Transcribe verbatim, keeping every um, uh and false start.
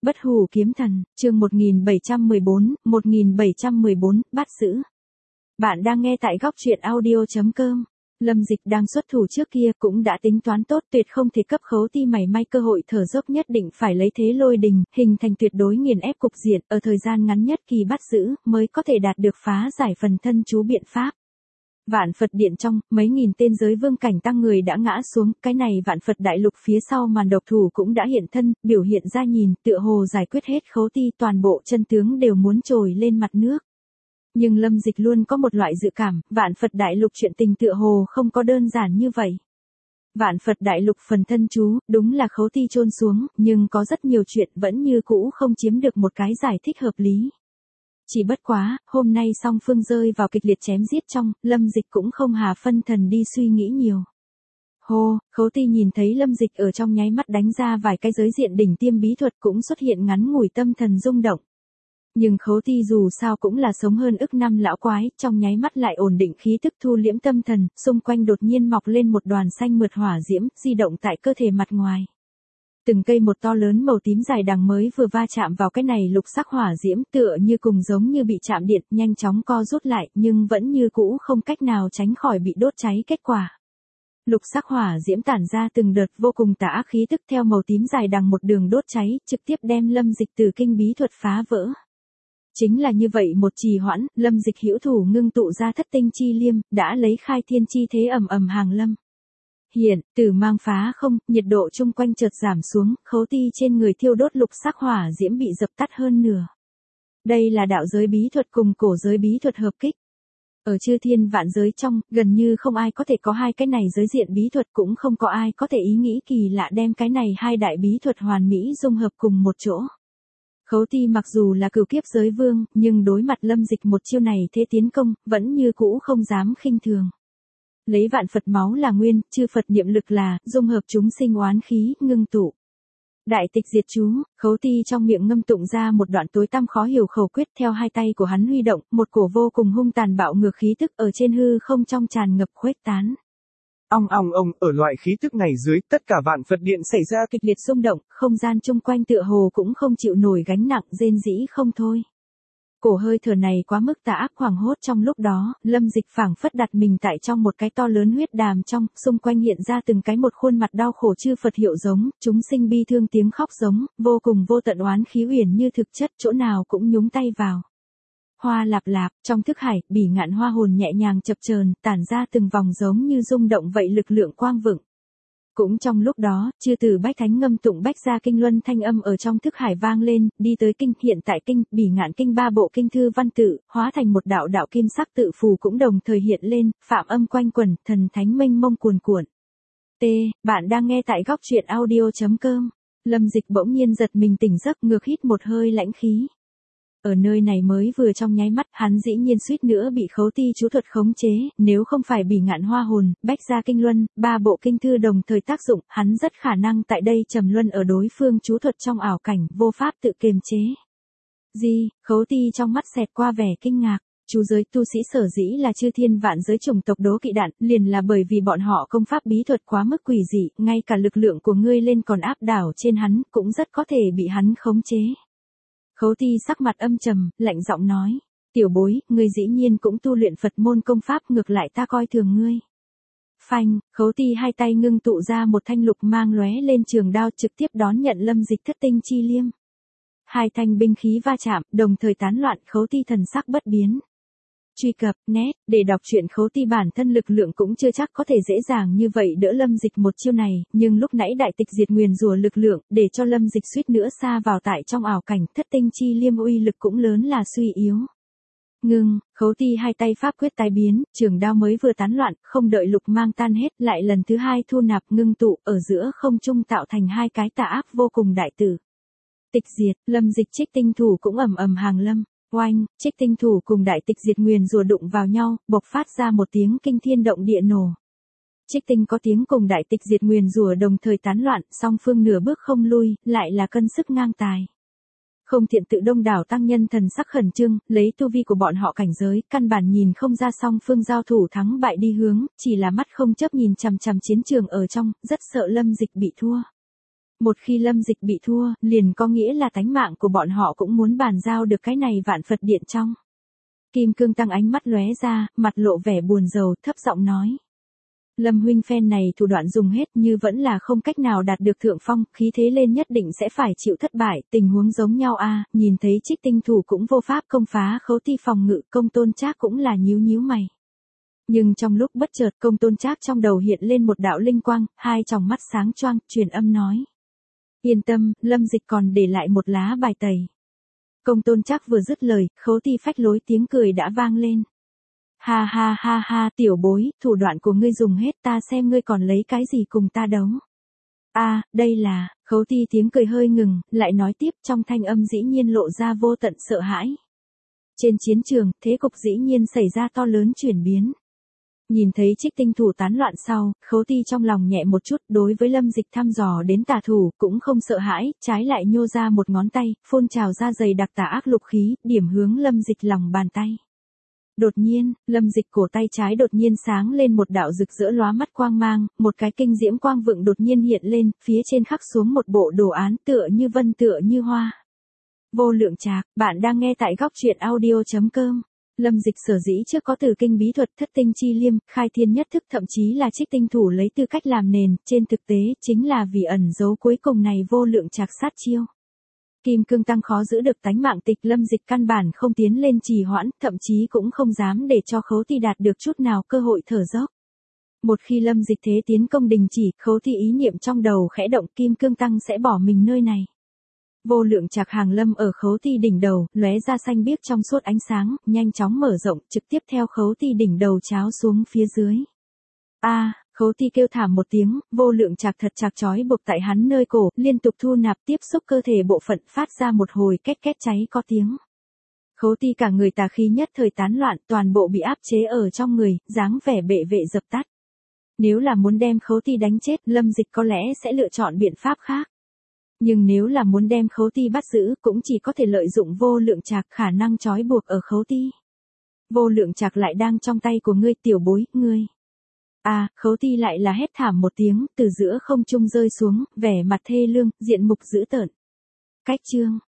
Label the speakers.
Speaker 1: Bất hủ kiếm thần, chương một nghìn bảy trăm mười bốn, một nghìn bảy trăm mười bốn, bắt giữ. Bạn đang nghe tại góc truyện audio chấm com. Lâm Dịch đang xuất thủ trước kia cũng đã tính toán tốt, tuyệt không thể cấp Khấu Ti mảy may cơ hội thở dốc, nhất định phải lấy thế lôi đình, hình thành tuyệt đối nghiền ép cục diện, ở thời gian ngắn nhất kỳ bắt giữ, mới có thể đạt được phá giải phần thân chú biện pháp. Vạn Phật Điện trong, mấy nghìn tên giới vương cảnh tăng người đã ngã xuống, cái này Vạn Phật Đại Lục phía sau màn độc thủ cũng đã hiện thân, biểu hiện ra nhìn, tựa hồ giải quyết hết Khấu Ti, toàn bộ chân tướng đều muốn trồi lên mặt nước. Nhưng Lâm Dịch luôn có một loại dự cảm, Vạn Phật Đại Lục chuyện tình tựa hồ không có đơn giản như vậy. Vạn Phật Đại Lục phần thân chú, đúng là Khấu Ti chôn xuống, nhưng có rất nhiều chuyện vẫn như cũ không chiếm được một cái giải thích hợp lý. Chỉ bất quá, hôm nay song phương rơi vào kịch liệt chém giết trong, Lâm Dịch cũng không hà phân thần đi suy nghĩ nhiều. Hô, Khấu Ti nhìn thấy Lâm Dịch ở trong nháy mắt đánh ra vài cái giới diện đỉnh tiêm bí thuật cũng xuất hiện ngắn ngủi tâm thần rung động. Nhưng Khấu Ti dù sao cũng là sống hơn ức năm lão quái, trong nháy mắt lại ổn định khí tức, thu liễm tâm thần, xung quanh đột nhiên mọc lên một đoàn xanh mượt hỏa diễm, di động tại cơ thể mặt ngoài. Từng cây một to lớn màu tím dài đằng mới vừa va chạm vào cái này lục sắc hỏa diễm, tựa như cùng giống như bị chạm điện, nhanh chóng co rút lại, nhưng vẫn như cũ không cách nào tránh khỏi bị đốt cháy kết quả. Lục sắc hỏa diễm tản ra từng đợt vô cùng tà ác khí tức, theo màu tím dài đằng một đường đốt cháy, trực tiếp đem Lâm Dịch từ kinh bí thuật phá vỡ. Chính là như vậy một trì hoãn, Lâm Dịch hữu thủ ngưng tụ ra thất tinh chi liêm, đã lấy khai thiên chi thế ầm ầm hàng lâm. Hiện, tử mang phá không, nhiệt độ chung quanh chợt giảm xuống, Khấu Ti trên người thiêu đốt lục sắc hỏa diễm bị dập tắt hơn nửa. Đây là đạo giới bí thuật cùng cổ giới bí thuật hợp kích. Ở chư thiên vạn giới trong, gần như không ai có thể có hai cái này giới diện bí thuật, cũng không có ai có thể ý nghĩ kỳ lạ đem cái này hai đại bí thuật hoàn mỹ dung hợp cùng một chỗ. Khấu Ti mặc dù là cửu kiếp giới vương, nhưng đối mặt Lâm Dịch một chiêu này thế tiến công, vẫn như cũ không dám khinh thường. Lấy vạn Phật máu là nguyên, chư Phật niệm lực là, dung hợp chúng sinh oán khí, ngưng tụ. Đại tịch diệt chú, Khấu Ti trong miệng ngâm tụng ra một đoạn tối tăm khó hiểu khẩu quyết, theo hai tay của hắn huy động, một cổ vô cùng hung tàn bạo ngược khí tức ở trên hư không trong tràn ngập khuếch tán.
Speaker 2: Ong ong ong, ở loại khí tức này dưới, tất cả Vạn Phật Điện xảy ra
Speaker 1: kịch liệt xung động, không gian chung quanh tựa hồ cũng không chịu nổi gánh nặng, rên rỉ không thôi. Cổ hơi thở này quá mức tà ác hoảng hốt, trong lúc đó, Lâm Dịch phảng phất đặt mình tại trong một cái to lớn huyết đàm trong, xung quanh hiện ra từng cái một khuôn mặt đau khổ chư Phật hiệu giống, chúng sinh bi thương tiếng khóc giống, vô cùng vô tận oán khí uyển như thực chất, chỗ nào cũng nhúng tay vào. Hoa lạp lạp, trong thức hải, bỉ ngạn hoa hồn nhẹ nhàng chập chờn, tản ra từng vòng giống như rung động vậy lực lượng quang vựng. Cũng trong lúc đó, chư tử bách thánh ngâm tụng bách gia kinh luân thanh âm ở trong thức hải vang lên, đi tới kinh, hiện tại kinh, bỉ ngạn kinh ba bộ kinh thư văn tự, hóa thành một đạo đạo kim sắc tự phù cũng đồng thời hiện lên, phạm âm quanh quẩn, thần thánh mênh mông cuồn cuộn. T, bạn đang nghe tại góc truyện audio chấm com. Lâm Dịch bỗng nhiên giật mình tỉnh giấc, ngược hít một hơi lãnh khí. Ở nơi này mới vừa trong nháy mắt, hắn dĩ nhiên suýt nữa bị Khấu Ti chú thuật khống chế, nếu không phải bỉ ngạn hoa hồn, bách gia kinh luân, ba bộ kinh thư đồng thời tác dụng, hắn rất khả năng tại đây trầm luân ở đối phương chú thuật trong ảo cảnh, vô pháp tự kiềm chế. Gì, Khấu Ti trong mắt xẹt qua vẻ kinh ngạc. Chú giới tu sĩ sở dĩ là chư thiên vạn giới chủng tộc đố kỵ đạn, liền là bởi vì bọn họ công pháp bí thuật quá mức quỷ dị, ngay cả lực lượng của ngươi lên còn áp đảo trên hắn, cũng rất có thể bị hắn khống chế. Khấu Ti sắc mặt âm trầm, lạnh giọng nói, tiểu bối, ngươi dĩ nhiên cũng tu luyện Phật môn công pháp, ngược lại ta coi thường ngươi. Phanh, Khấu Ti hai tay ngưng tụ ra một thanh lục mang lóe lên trường đao, trực tiếp đón nhận Lâm Dịch thất tinh chi liêm. Hai thanh binh khí va chạm, đồng thời tán loạn, Khấu Ti thần sắc bất biến. Truy cập, net, để đọc truyện. Khấu Ti bản thân lực lượng cũng chưa chắc có thể dễ dàng như vậy đỡ Lâm Dịch một chiêu này, nhưng lúc nãy đại tịch diệt nguyền rủa lực lượng, để cho Lâm Dịch suýt nữa xa vào tại trong ảo cảnh, thất tinh chi liêm uy lực cũng lớn là suy yếu. Ngưng, Khấu Ti hai tay pháp quyết tái biến, trường đao mới vừa tán loạn, không đợi lục mang tan hết, lại lần thứ hai thu nạp ngưng tụ, ở giữa không trung tạo thành hai cái tà ác vô cùng đại tử. Tịch diệt, Lâm Dịch trích tinh thủ cũng ầm ầm hàng lâm. Oanh, trích tinh thủ cùng đại tịch diệt nguyền rùa đụng vào nhau, bộc phát ra một tiếng kinh thiên động địa nổ. Trích tinh có tiếng cùng đại tịch diệt nguyền rùa đồng thời tán loạn, song phương nửa bước không lui, lại là cân sức ngang tài. Không thiện tự đông đảo tăng nhân thần sắc khẩn trương, lấy tu vi của bọn họ cảnh giới, căn bản nhìn không ra song phương giao thủ thắng bại đi hướng, chỉ là mắt không chấp nhìn chằm chằm chiến trường ở trong, rất sợ Lâm Dịch bị thua. Một khi Lâm Dịch bị thua, liền có nghĩa là tánh mạng của bọn họ cũng muốn bàn giao được cái này vạn Phật điện trong. Kim Cương Tăng ánh mắt lóe ra, mặt lộ vẻ buồn rầu, thấp giọng nói. Lâm huynh phen này thủ đoạn dùng hết như vẫn là không cách nào đạt được thượng phong, khí thế lên nhất định sẽ phải chịu thất bại, tình huống giống nhau a. Nhìn thấy Trích Tinh thủ cũng vô pháp công phá Khấu Ti phòng ngự, Công Tôn Trác cũng là nhíu nhíu mày. Nhưng trong lúc bất chợt, Công Tôn Trác trong đầu hiện lên một đạo linh quang, hai tròng mắt sáng choang, truyền âm nói: "Yên tâm, Lâm Dịch còn để lại một lá bài tẩy." Công Tôn Trác vừa dứt lời, Khấu Ti phách lối tiếng cười đã vang lên. Ha ha ha ha, tiểu bối, thủ đoạn của ngươi dùng hết, ta xem ngươi còn lấy cái gì cùng ta đấu. A, à, đây là, Khấu Ti tiếng cười hơi ngừng, lại nói tiếp, trong thanh âm dĩ nhiên lộ ra vô tận sợ hãi. Trên chiến trường, thế cục dĩ nhiên xảy ra to lớn chuyển biến. Nhìn thấy Trích Tinh thủ tán loạn sau, Khấu Ti trong lòng nhẹ một chút, đối với Lâm Dịch thăm dò đến tà thủ, cũng không sợ hãi, trái lại nhô ra một ngón tay, phun trào ra dày đặc tà ác lục khí, điểm hướng Lâm Dịch lòng bàn tay. Đột nhiên, Lâm Dịch cổ tay trái đột nhiên sáng lên một đạo rực rỡ lóa mắt quang mang, một cái kinh diễm quang vựng đột nhiên hiện lên, phía trên khắc xuống một bộ đồ án tựa như vân tựa như hoa. Vô Lượng Trạc, bạn đang nghe tại góc truyện audio chấm com. Lâm Dịch sở dĩ trước có từ kinh bí thuật thất tinh chi liêm, khai thiên nhất thức thậm chí là Trích Tinh thủ lấy tư cách làm nền, trên thực tế chính là vì ẩn giấu cuối cùng này Vô Lượng Trạc sát chiêu. Kim Cương Tăng khó giữ được tánh mạng tịch, Lâm Dịch căn bản không tiến lên trì hoãn, thậm chí cũng không dám để cho Khấu Ti đạt được chút nào cơ hội thở dốc. Một khi Lâm Dịch thế tiến công đình chỉ, Khấu Ti ý niệm trong đầu khẽ động, Kim Cương Tăng sẽ bỏ mình nơi này. Vô Lượng Trạc hàng lâm ở Khấu Ti đỉnh đầu, lóe ra xanh biếc trong suốt ánh sáng, nhanh chóng mở rộng, trực tiếp theo Khấu Ti đỉnh đầu cháo xuống phía dưới. A, à, Khấu Ti kêu thảm một tiếng, Vô Lượng Trạc thật chặt trói buộc tại hắn nơi cổ, liên tục thu nạp tiếp xúc cơ thể bộ phận, phát ra một hồi két két cháy có tiếng. Khấu Ti cả người tà khí nhất thời tán loạn, toàn bộ bị áp chế ở trong người, dáng vẻ bệ vệ dập tắt. Nếu là muốn đem Khấu Ti đánh chết, Lâm Dịch có lẽ sẽ lựa chọn biện pháp khác. Nhưng nếu là muốn đem Khấu Ti bắt giữ, cũng chỉ có thể lợi dụng Vô Lượng Trạc khả năng trói buộc ở Khấu Ti. Vô Lượng Trạc lại đang trong tay của ngươi, tiểu bối, ngươi. A, à, Khấu Ti lại là hét thảm một tiếng, từ giữa không trung rơi xuống, vẻ mặt thê lương, diện mục dữ tợn. Cách chương